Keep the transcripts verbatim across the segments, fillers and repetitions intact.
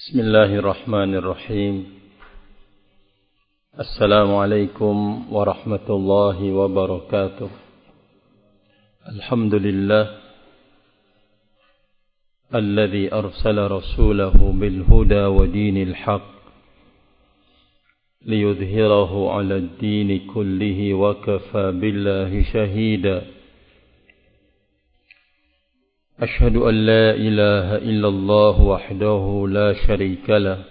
Bismillahirrahmanirrahim. Assalamualaikum warahmatullahi wabarakatuh. Alhamdulillah alladhi arsala rasulahu bil huda wa dinil haq liyudhhirahu 'ala ad-din kullihi wa kafa billahi shahida. أشهد أن لا إله إلا الله وحده لا شريك له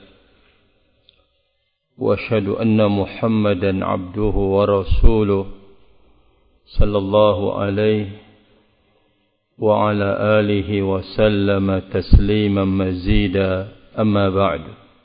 وأشهد أن محمدا عبده ورسوله صلى الله عليه وعلى آله وسلم تسليما مزيدا أما بعد.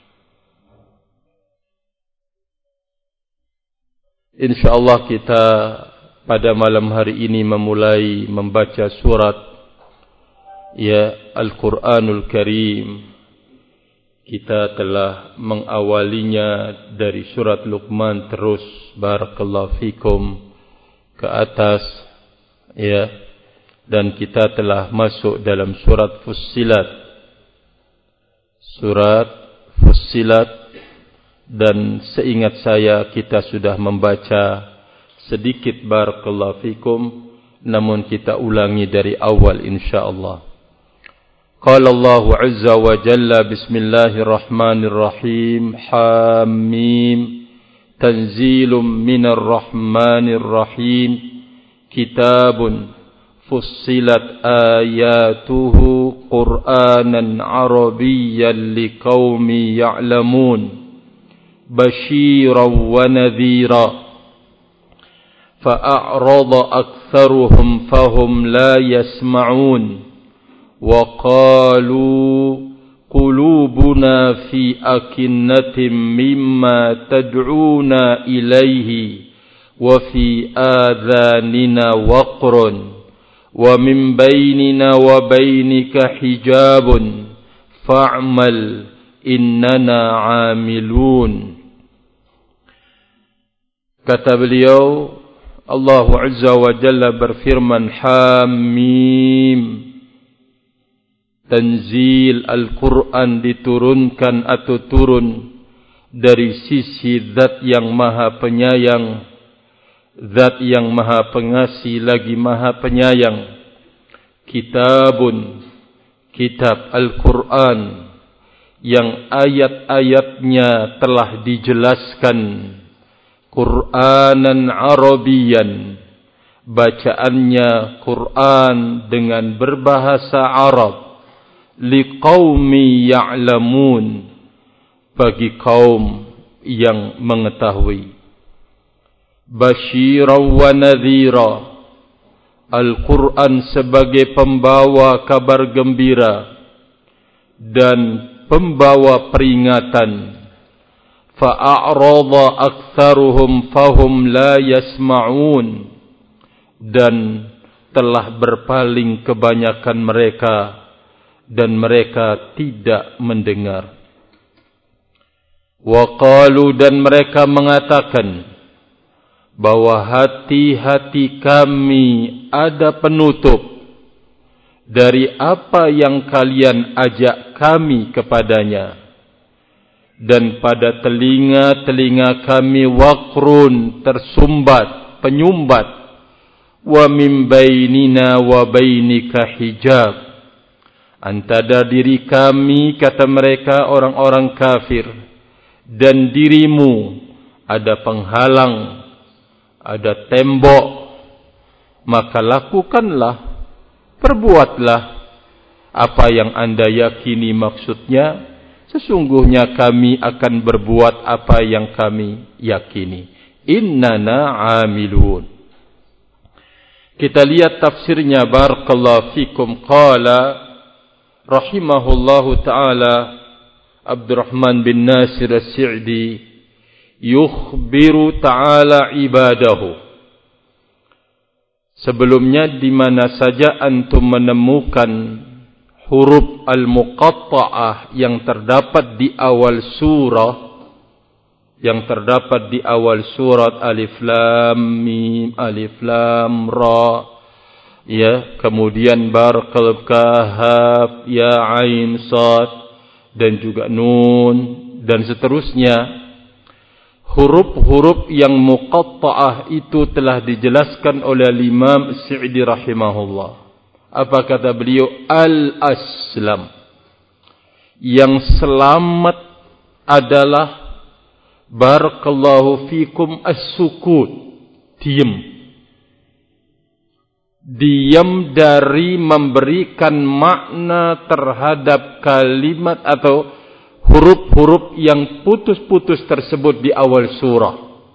Insyaallah kita pada malam hari ini memulai membaca surat ya Al-Quranul Karim. Kita telah mengawalinya dari surat Luqman terus barakallahu fikum ke atas ya, dan kita telah masuk dalam surat Fussilat. Surat Fussilat, dan seingat saya kita sudah membaca sedikit barakallahu fikum, namun kita ulangi dari awal insyaallah. Qala Allahu azza wa jalla bismillahirrahmanirrahim Hamim tanzilum minar rahmanir rahim kitabun fussilat ayatuhu qur'anan arabiyyan liqaumin ya'lamun basyiran wa nadhira fa'arada aktsaruhum fahum la yasma'un وقالوا قلوبنا في أكنة مما تدعونا إليه وفي آذاننا وقر ومن بيننا وبينك حجاب فاعمل إننا عاملون. Kata beliau, Allah Azza wa Jalla berfirman, Hamim, Tanzil Al-Quran diturunkan atau turun dari sisi Zat yang Maha Penyayang, Zat yang Maha Pengasih lagi Maha Penyayang. Kitabun, kitab Al-Quran yang ayat-ayatnya telah dijelaskan, Qur'anan Arabiyan, bacaannya Quran dengan berbahasa Arab, liqaumi ya'lamun, bagi kaum yang mengetahui. Basyiran wa nadhira, Al-Quran sebagai pembawa kabar gembira dan pembawa peringatan. Fa'a'rada aktsaruhum fahum la yasma'un, dan telah berpaling kebanyakan mereka dan mereka tidak mendengar. Waqalu, dan mereka mengatakan bahwa hati-hati kami ada penutup dari apa yang kalian ajak kami kepadanya, dan pada telinga-telinga kami waqrun, tersumbat, penyumbat, wa min bainina wa bainika hijab, antara diri kami, kata mereka orang-orang kafir, dan dirimu ada penghalang, ada tembok. Maka lakukanlah, perbuatlah apa yang anda yakini maksudnya. Sesungguhnya kami akan berbuat apa yang kami yakini. Innana amilun. Kita lihat tafsirnya barakallahu fikum. Qala rahimahullahu ta'ala Abdurrahman bin Nasir As-Sa'di, yukhbiru ta'ala ibadahu. Sebelumnya, di mana saja antum menemukan huruf al-muqatta'ah yang terdapat di awal surah, yang terdapat di awal surat Alif Lam Mim, Alif Lam Ra, ya, kemudian Barqal Kahaf, Ya Ain Sad, dan juga nun dan seterusnya. Huruf-huruf yang muqatta'ah itu telah dijelaskan oleh Imam Sa'di rahimahullah. Apa kata beliau? Al-aslam, yang selamat adalah barakallahu fikum as-sukut, diam. Diam dari memberikan makna terhadap kalimat atau huruf-huruf yang putus-putus tersebut di awal surah.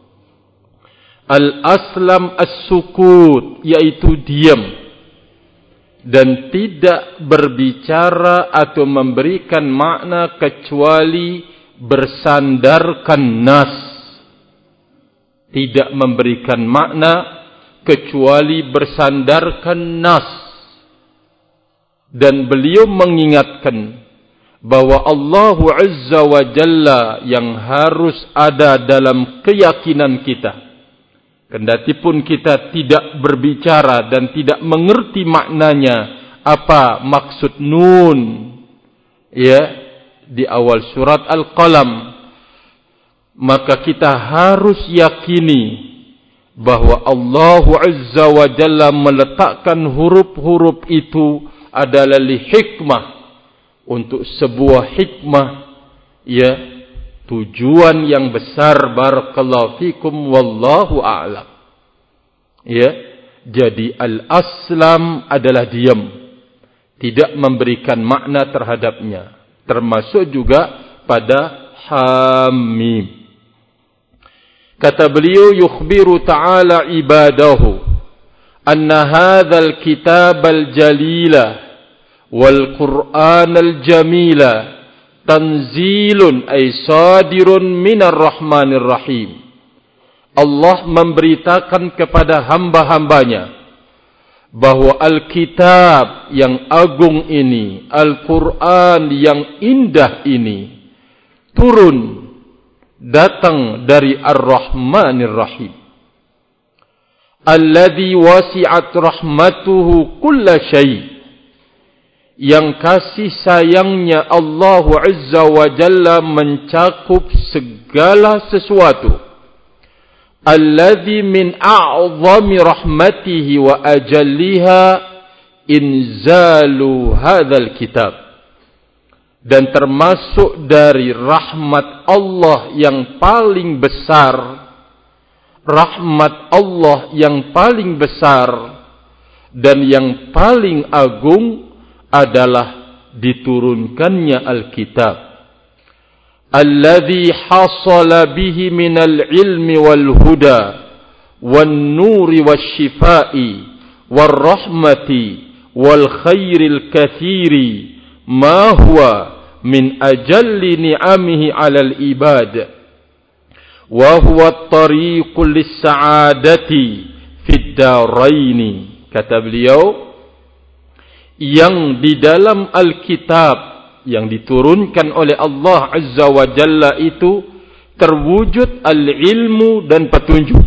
Al-aslam as-sukut, yaitu diam dan tidak berbicara atau memberikan makna kecuali bersandarkan nas. Tidak memberikan makna kecuali bersandarkan nas. Dan beliau mengingatkan bahwa Allah Azza wa Jalla yang harus ada dalam keyakinan kita, kendati pun kita tidak berbicara dan tidak mengerti maknanya, apa maksud nun ya di awal surat Al-Qalam, maka kita harus yakini bahwa Allah Azza wa Jalla meletakkan huruf-huruf itu adalah li hikmah, untuk sebuah hikmah, ya, tujuan yang besar. Barakallahu fikum, wallahu a'lam. Ya, jadi al-aslam adalah diam, tidak memberikan makna terhadapnya, termasuk juga pada hamim. Kata beliau, yukhbiru ta'ala ibadahu anna hadzal kitab al-jalila wal Qur'an al-jamila tanzilun ay sadirun minar rahmanir rahim. Allah memberitakan kepada hamba-hambanya bahwa Alkitab yang agung ini, Al-Quran yang indah ini, turun, datang dari Ar-Rahmanir Rahim. Alladhi wasi'at rahmatuhu kulla syai', yang kasih sayangnya Allah Azza wa Jalla mencakup segala sesuatu. Alladhi min a'zami rahmatihi wa ajalliha inzalu hadzal kitab, dan termasuk dari rahmat Allah yang paling besar, rahmat Allah yang paling besar dan yang paling agung adalah diturunkannya Alkitab. Alladhi hasala bihi minal ilmi wal huda wan nuri wasyifai wal rahmati wal khairil kathiri ma huwa min ajalli ni'amihi alal ibad wa huwa at-tariqu lis-sa'adati fid daraini. Kata beliau, yang di dalam Alkitab yang diturunkan oleh Allah Azza wa Jalla itu terwujud al-ilmu dan petunjuk.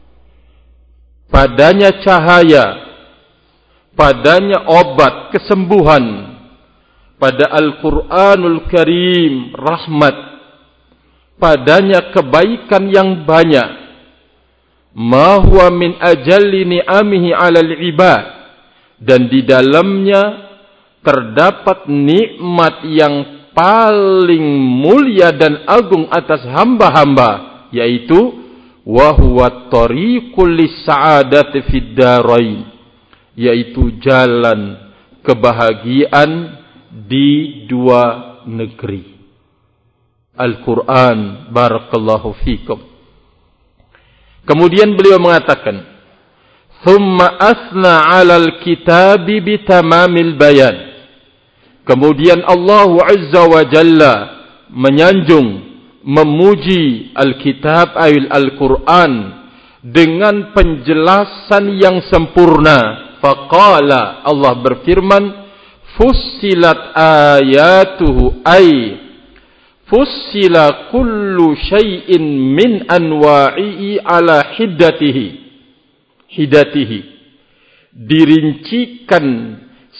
Padanya cahaya, padanya obat, kesembuhan. Pada Al-Quranul Karim, rahmat. Padanya kebaikan yang banyak. Ma huwa min ajalli ni'amihi 'alal ibad, dan di dalamnya terdapat nikmat yang paling mulia dan agung atas hamba-hamba, yaitu wa huwa tariqul lis-sa'adati fid darain, yaitu jalan kebahagiaan di dua negeri. Al-Quran, barakallahu fikum. Kemudian beliau mengatakan, thumma asna 'alal kitabi bitamamil bayan. Kemudian Allah Azza wa Jalla menyanjung, memuji Alkitab ayil Al-Quran dengan penjelasan yang sempurna. Faqala, Allah berfirman, fussilat ayatuhu ay fussila kullu syai'in min anwa'ihi ala hiddatihi. Hiddatihi. Dirincikan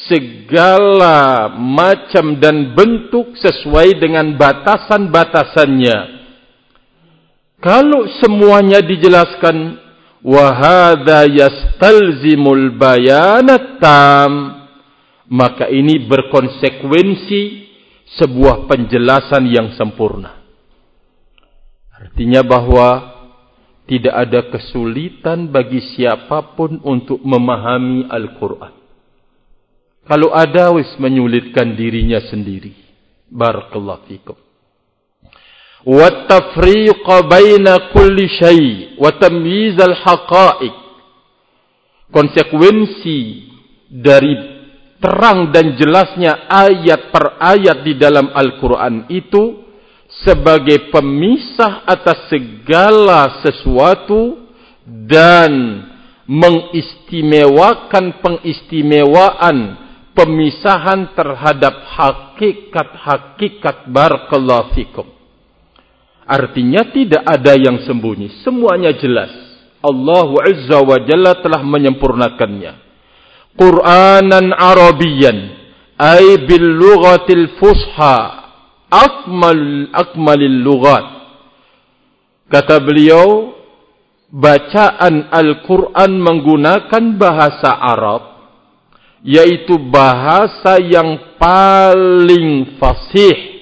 segala macam dan bentuk sesuai dengan batasan-batasannya. Kalau semuanya dijelaskan, wa hadza yastalzimul bayanat tam, maka ini berkonsekuensi sebuah penjelasan yang sempurna. Artinya bahwa tidak ada kesulitan bagi siapapun untuk memahami Al-Quran. Kalau ada, wis menyulitkan dirinya sendiri. Barakallahu fikum. Wa tafriqa baina kulli syai' wa tamyiz al-haqa'iq. Konsekuensi dari terang dan jelasnya ayat per ayat di dalam Al-Quran itu sebagai pemisah atas segala sesuatu dan mengistimewakan pengistimewaan pemisahan terhadap hakikat-hakikat. Barakallahu fikum. Artinya tidak ada yang sembunyi, semuanya jelas. Allah Azza wa Jalla telah menyempurnakannya. Qur'anan Arabiyan ay bil lughatil fusha akmal akmalil lughat. Kata beliau, bacaan Al-Quran menggunakan bahasa Arab, yaitu bahasa yang paling fasih,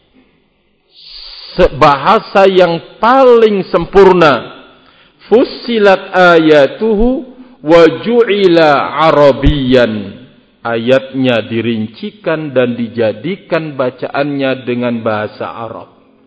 bahasa yang paling sempurna. Fussilat ayatuhu wa ju'ila Arabiyan. Ayatnya dirincikan dan dijadikan bacaannya dengan bahasa Arab.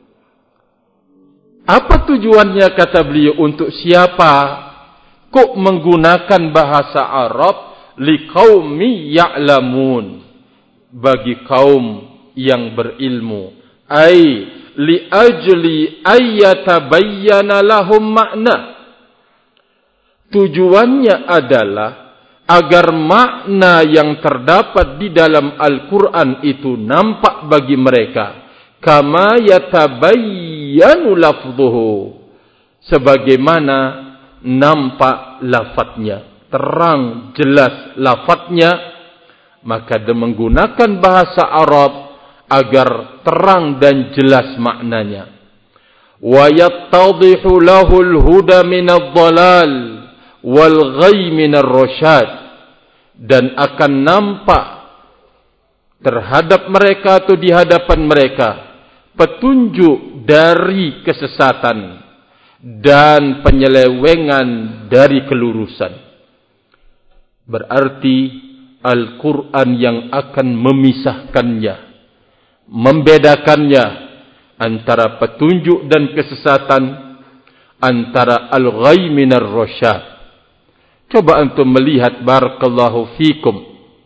Apa tujuannya, kata beliau, untuk siapa kok menggunakan bahasa Arab? Liqaumi ya'lamun, bagi kaum yang berilmu. Ai li ajli ayyatabayyana lahum makna. Tujuannya adalah agar makna yang terdapat di dalam Al-Quran itu nampak bagi mereka. Kama yatabayyanu lafzuhu, sebagaimana nampak lafadznya, terang jelas lafadznya, maka dia menggunakan bahasa Arab agar terang dan jelas maknanya. Wa yattadhihu lahul huda minadh dhalal wal ghayy minar rasyad, dan akan nampak terhadap mereka atau di hadapan mereka petunjuk dari kesesatan dan penyelewengan dari kelurusan. Berarti Al-Quran yang akan memisahkannya, membedakannya antara petunjuk dan kesesatan, antara al-ghayy minar rasyad. Coba antum melihat, barakallahu fikum,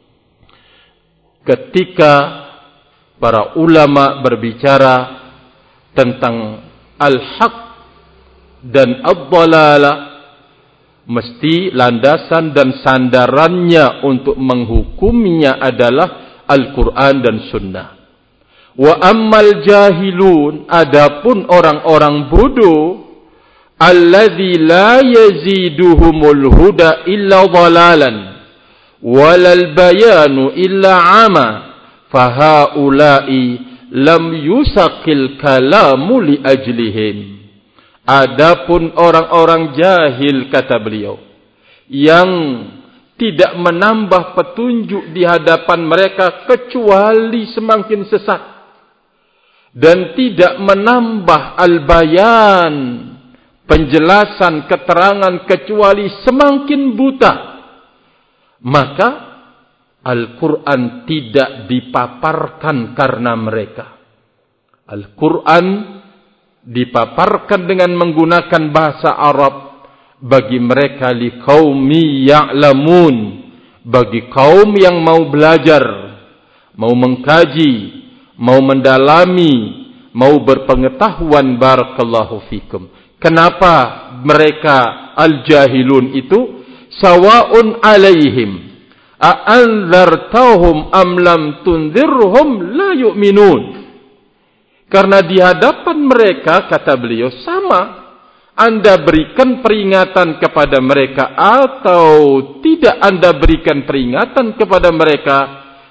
ketika para ulama berbicara tentang al-haq dan ad-dhalalah, mesti landasan dan sandarannya untuk menghukuminya adalah Al-Quran dan Sunnah. Wa ammal jahilun, adapun orang-orang bodoh, alladzi la yaziduhumul huda illa dhalalan walal bayanu illa ama, fahaulai lam yusaqil kalamu li ajlihim. Adapun orang-orang jahil, kata beliau, yang tidak menambah petunjuk di hadapan mereka kecuali semakin sesat, dan tidak menambah al-bayan, penjelasan, keterangan, kecuali semakin buta, maka Al-Quran tidak dipaparkan karena mereka. Al-Quran dipaparkan dengan menggunakan bahasa Arab bagi mereka, liqaumi ya'lamun, bagi kaum yang mau belajar, mau mengkaji, mau mendalami, mau berpengetahuan. Barakallahu fikum. Kenapa mereka al-jahilun itu? Sawa'un alaihim a'anzartahum am lam tunzirhum la yu'minun. Karena di hadapan mereka, kata beliau, sama Anda berikan peringatan kepada mereka atau tidak Anda berikan peringatan kepada mereka,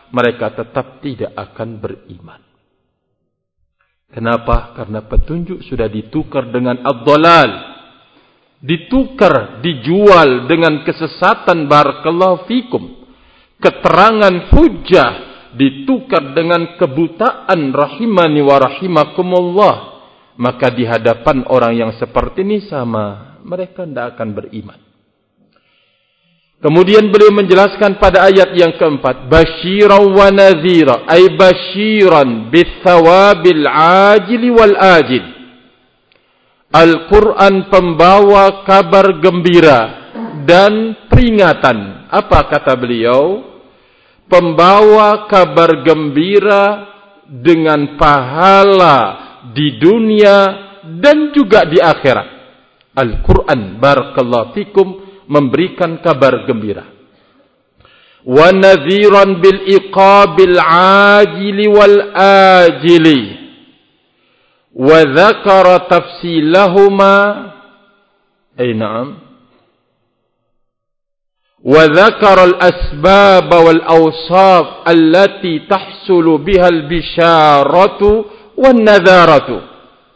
mereka tetap tidak akan beriman. Kenapa? Karena petunjuk sudah ditukar dengan ad-dhalal. Ditukar, dijual dengan kesesatan. Barakallahu fikum. Keterangan hujjah ditukar dengan kebutaan. Rahimani wa rahimakumullah. Maka di hadapan orang yang seperti ini sama, mereka tidak akan beriman. Kemudian beliau menjelaskan pada ayat yang keempat, basyiran wa nadhira, ay basyiran bithawabil ajili wal ajil. Al-Quran pembawa kabar gembira dan peringatan. Apa kata beliau? Pembawa kabar gembira dengan pahala di dunia dan juga di akhirat. Al-Quran, barakallahu fikum, memberikan kabar gembira. Wa nadhiran bil iqabil ajili wal ajili. Wa dzakara tafsilahuma. Ay na'am. Wa dzakara al asbab wal awsaf allati tahsulu biha al bisharatu wan nadharatu.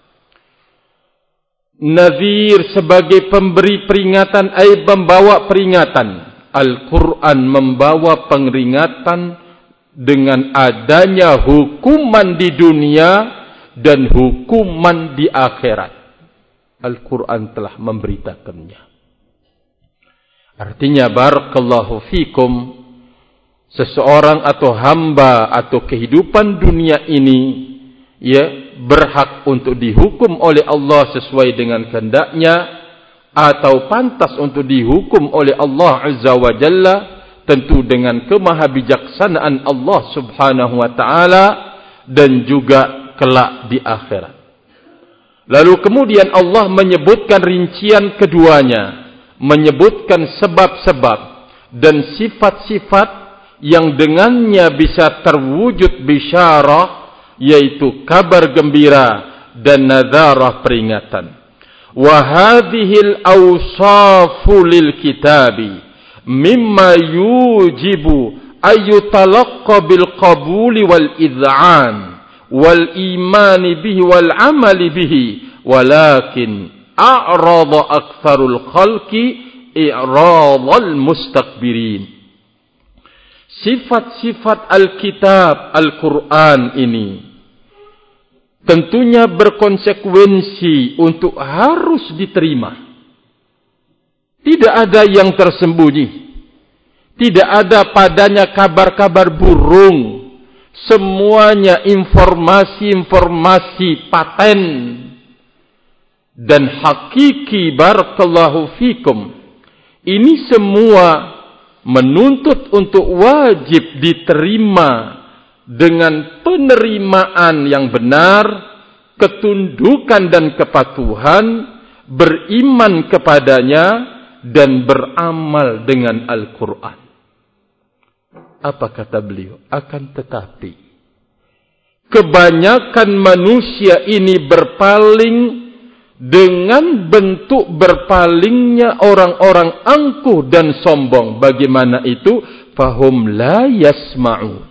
Nadhir sebagai pemberi peringatan, ay membawa peringatan. Al-Quran membawa peringatan dengan adanya hukuman di dunia dan hukuman di akhirat. Al-Quran telah memberitakannya. Artinya, barakallahu fikum, seseorang atau hamba atau kehidupan dunia ini, ya, berhak untuk dihukum oleh Allah sesuai dengan kehendaknya, atau pantas untuk dihukum oleh Allah Azza wa Jalla, tentu dengan kemahabijaksanaan Allah Subhanahu wa ta'ala, dan juga kelak di akhirat. Lalu kemudian Allah menyebutkan rincian keduanya, menyebutkan sebab-sebab dan sifat-sifat yang dengannya bisa terwujud bisyarah, yaitu kabar gembira dan nadharah peringatan. Wa hadhil awsafu lil kitabi mimma yujibu ayyutalaqqa bil qabuli wal id'an wal imani bihi wal amali bihi, walakin a'rada aktsarul khalqi i'radal mustakbirin. Sifat-sifat Alkitab, Al-Quran ini tentunya berkonsekuensi untuk harus diterima. Tidak ada yang tersembunyi. Tidak ada padanya kabar-kabar burung. Semuanya informasi-informasi paten dan hakiki. Barakallahu fikum. Ini semua menuntut untuk wajib diterima dengan penerimaan yang benar, ketundukan dan kepatuhan, beriman kepadanya, dan beramal dengan Al-Quran. Apa kata beliau? Akan tetapi, kebanyakan manusia ini berpaling dengan bentuk berpalingnya orang-orang angkuh dan sombong. Bagaimana itu? Fahum la yasma'u.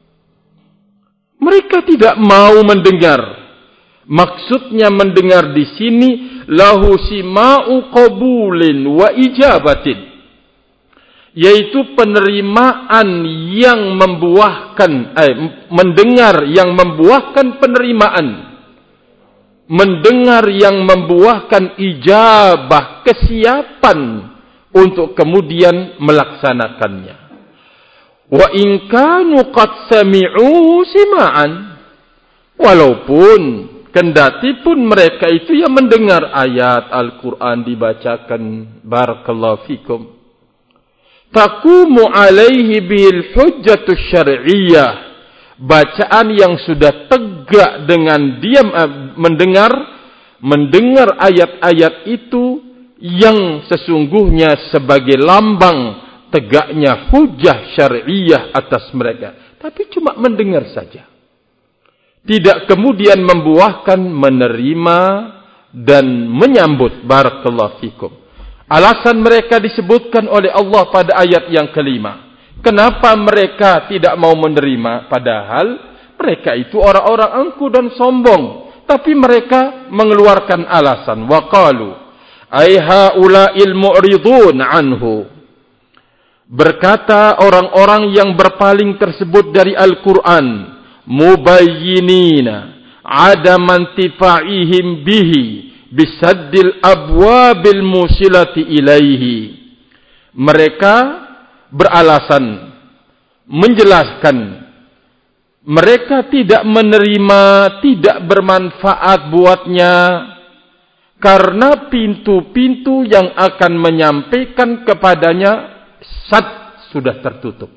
Mereka tidak mau mendengar. Maksudnya mendengar di sini lahu sima'u qabulin wa ijabatin, yaitu penerimaan yang membuahkan eh, mendengar yang membuahkan penerimaan, mendengar yang membuahkan ijabah, kesiapan untuk kemudian melaksanakannya. Wa in kanu qad sami'u sima'an, walaupun kendati pun mereka itu yang mendengar ayat Al-Quran dibacakan, barakallahu fikum, taqumu alaihi bil hujjatu syar'iyyah, bacaan yang sudah tegak dengan diam mendengar mendengar ayat-ayat itu yang sesungguhnya sebagai lambang tegaknya hujjah syar'iyyah atas mereka, tapi cuma mendengar saja, tidak kemudian membuahkan menerima dan menyambut. Barakallahu fikum. Alasan mereka disebutkan oleh Allah pada ayat yang kelima, Kenapa mereka tidak mau menerima? Padahal mereka itu orang-orang angkuh dan sombong. Tapi mereka mengeluarkan alasan. Wa qalu ay haula'il mu'ridun anhu. Berkata orang-orang yang berpaling tersebut dari Al-Quran, mubayyinina adaman tifa'ihim bihi bisaddil abwabil musilati ilaihi. Mereka beralasan, menjelaskan, mereka tidak menerima, tidak bermanfaat buatnya, karena pintu-pintu yang akan menyampaikan kepadanya sat sudah tertutup.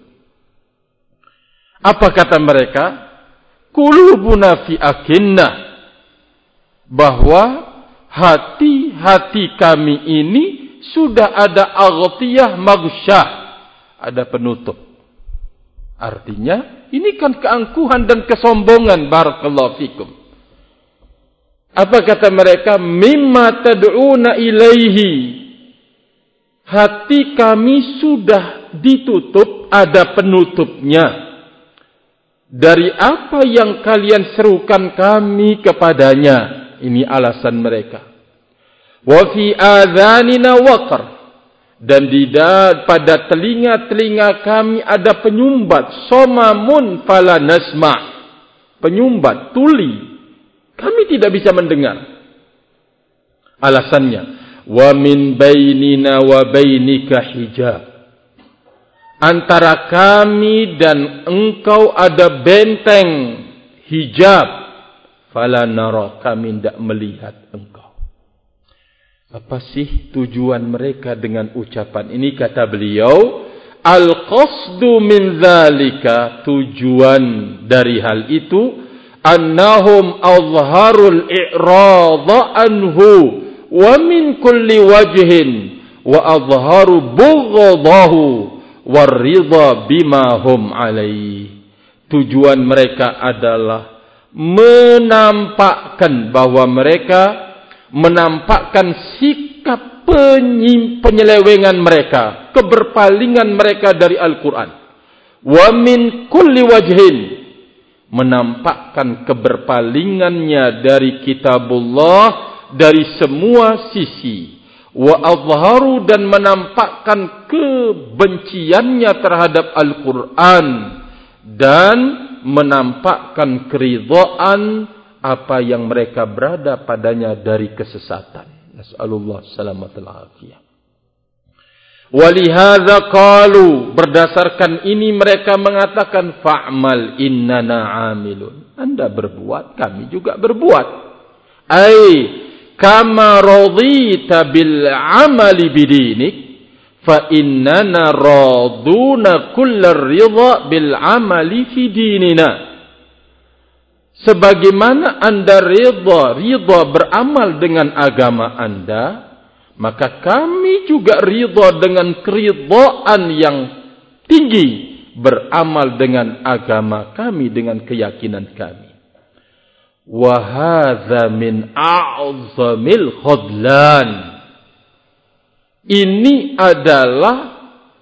Apa kata mereka? Qulubuna fi akinnah, bahwa hati-hati kami ini sudah ada aghtiyah maghsyah, ada penutup. Artinya ini kan keangkuhan dan kesombongan. Barakallahu fikum. Apa kata mereka? Mimma tad'una ilaihi, hati kami sudah ditutup, ada penutupnya. Dari apa yang kalian serukan kami kepadanya. Ini alasan mereka. Wa fi adhanina waqar, dan di pada telinga-telinga kami ada penyumbat. Somamun fala nasma', penyumbat, tuli, kami tidak bisa mendengar. Alasannya, wa min bainina wa bainika hijab, antara kami dan engkau ada benteng, hijab. Fala nara, kami tidak melihat engkau. Apa sih tujuan mereka dengan ucapan ini? Kata beliau, al-qasdu min dzalika, tujuan dari hal itu, annahum azharul i'radha anhu wa min kulli wajhin wa azharu bughdahu waridha bima hum alaihi. Tujuan mereka adalah menampakkan bahwa mereka menampakkan sikap penyelewengan mereka, keberpalingan mereka dari Al-Quran. Wa min kulli wajhin, menampakkan keberpalingannya dari kitabullah dari semua sisi. Wa azharu, dan menampakkan kebenciannya terhadap Al-Quran, dan menampakkan keridhaan apa yang mereka berada padanya dari kesesatan. Nas'alullah salamatul afiyah. Walihadza qalu, berdasarkan ini mereka mengatakan, fa'mal innana amilun, Anda berbuat, kami juga berbuat. Ai kama radita bil amali bidinik, fa innana raduna kullar ridha bil amali fi dinina. Sebagaimana Anda ridha, ridha beramal dengan agama Anda, maka kami juga ridha dengan keridhaan yang tinggi beramal dengan agama kami, dengan keyakinan kami. Wa hadza min a'zamil khudlan, ini adalah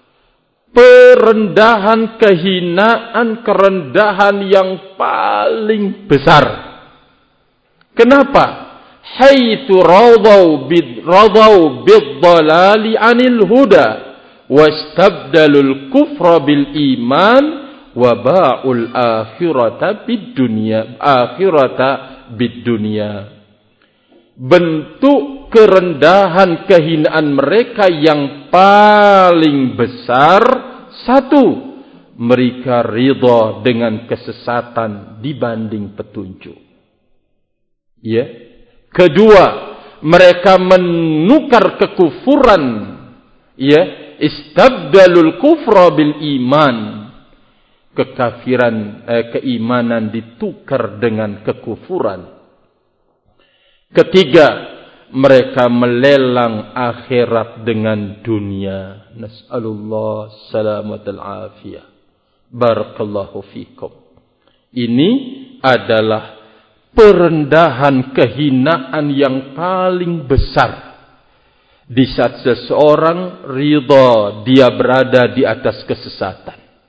perendahan, kehinaan, kerendahan yang paling besar. Kenapa? Haitsu radau bid radau bid-dhalali 'anil huda wastabdalul kufra bil iman wa ba'ul akhirata bid dunya akhirata bid dunya. Bentuk kerendahan, kehinaan mereka yang paling besar, satu, mereka ridha dengan kesesatan dibanding petunjuk. Ya. Kedua, mereka menukar kekufuran, ya, istabdalul kufra bil iman. Kekafiran, eh, keimanan ditukar dengan kekufuran. Ketiga, mereka melelang akhirat dengan dunia. Nas'alullah salamatul afiyah. Barakallahu fikum. Ini adalah perendahan, kehinaan yang paling besar. Di saat seseorang ridha dia berada di atas kesesatan.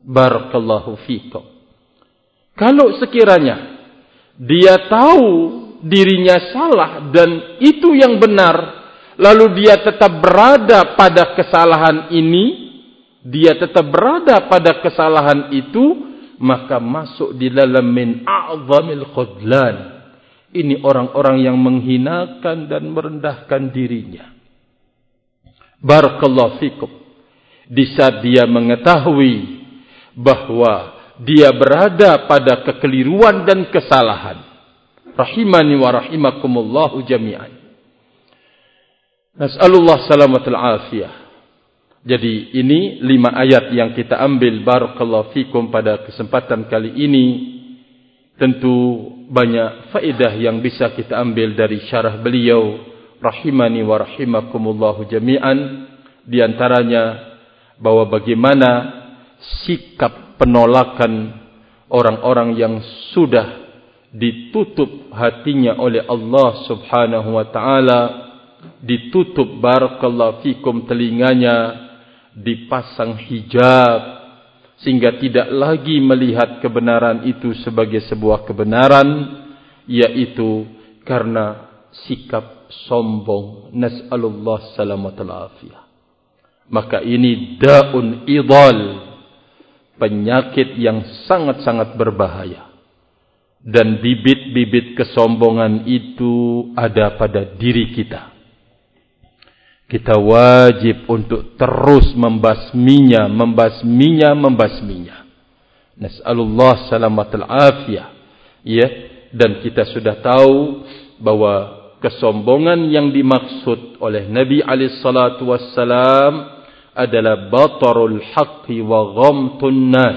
Barakallahu fikum. Kalau sekiranya dia tahu dirinya salah dan itu yang benar, lalu dia tetap berada pada kesalahan ini, dia tetap berada pada kesalahan itu, maka masuk di dalam min a'zamil khudlan. Ini orang-orang yang menghinakan dan merendahkan dirinya. Barakallahu fikum. Di saat dia mengetahui bahwa dia berada pada kekeliruan dan kesalahan. Rahimani wa rahimakumullahu jami'an. Nas'alullah salamatul afiyah. Jadi ini lima ayat yang kita ambil barakallahu fikum pada kesempatan kali ini. Tentu banyak faedah yang bisa kita ambil dari syarah beliau. Rahimani wa rahimakumullahu jami'an. Di antaranya bahwa bagaimana sikap penolakan orang-orang yang sudah ditutup hatinya oleh Allah subhanahu wa ta'ala, ditutup barakallahu fikum telinganya, dipasang hijab sehingga tidak lagi melihat kebenaran itu sebagai sebuah kebenaran, yaitu karena sikap sombong. Nas'alullah salamatul afiyah. Maka ini daun idal, penyakit yang sangat-sangat berbahaya. Dan bibit-bibit kesombongan itu ada pada diri kita. Kita wajib untuk terus membasminya, membasminya, membasminya. Nas'alullah salamatul afiyah. Ya, dan kita sudah tahu bahwa kesombongan yang dimaksud oleh Nabi alaihi salatu wassalam adalah batarul haqqi wa ghamtun nas,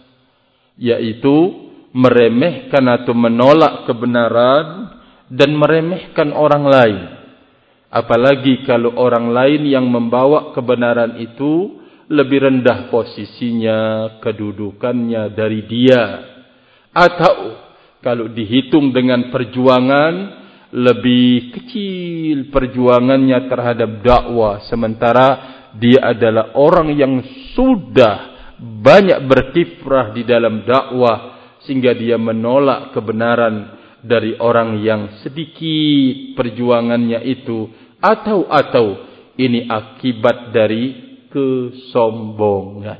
yaitu meremehkan atau menolak kebenaran dan meremehkan orang lain. Apalagi kalau orang lain yang membawa kebenaran itu lebih rendah posisinya, kedudukannya dari dia. Atau kalau dihitung dengan perjuangan, lebih kecil perjuangannya terhadap dakwah, sementara dia adalah orang yang sudah banyak berkiprah di dalam dakwah, sehingga dia menolak kebenaran dari orang yang sedikit perjuangannya itu. Atau atau ini akibat dari kesombongan.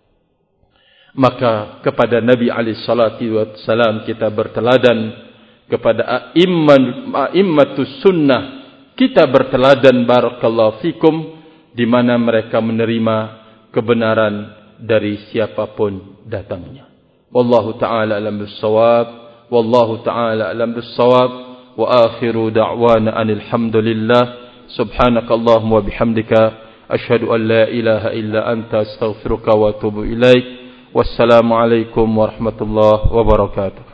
Maka kepada Nabi alaihi salatu wassalam kita berteladan, kepada a'immatus sunnah kita berteladan barakallahu fikum, di mana mereka menerima kebenaran dari siapapun datangnya. Wallahu ta'ala alam bis-shawab, wallahu ta'ala alam bis-shawab, wa akhiru da'wana anil hamdulillah. Subhanakallahumma wa bihamdika asyhadu an la ilaha illa anta astaghfiruka wa atubu ilaik. Wassalamu alaikum warahmatullahi wabarakatuh.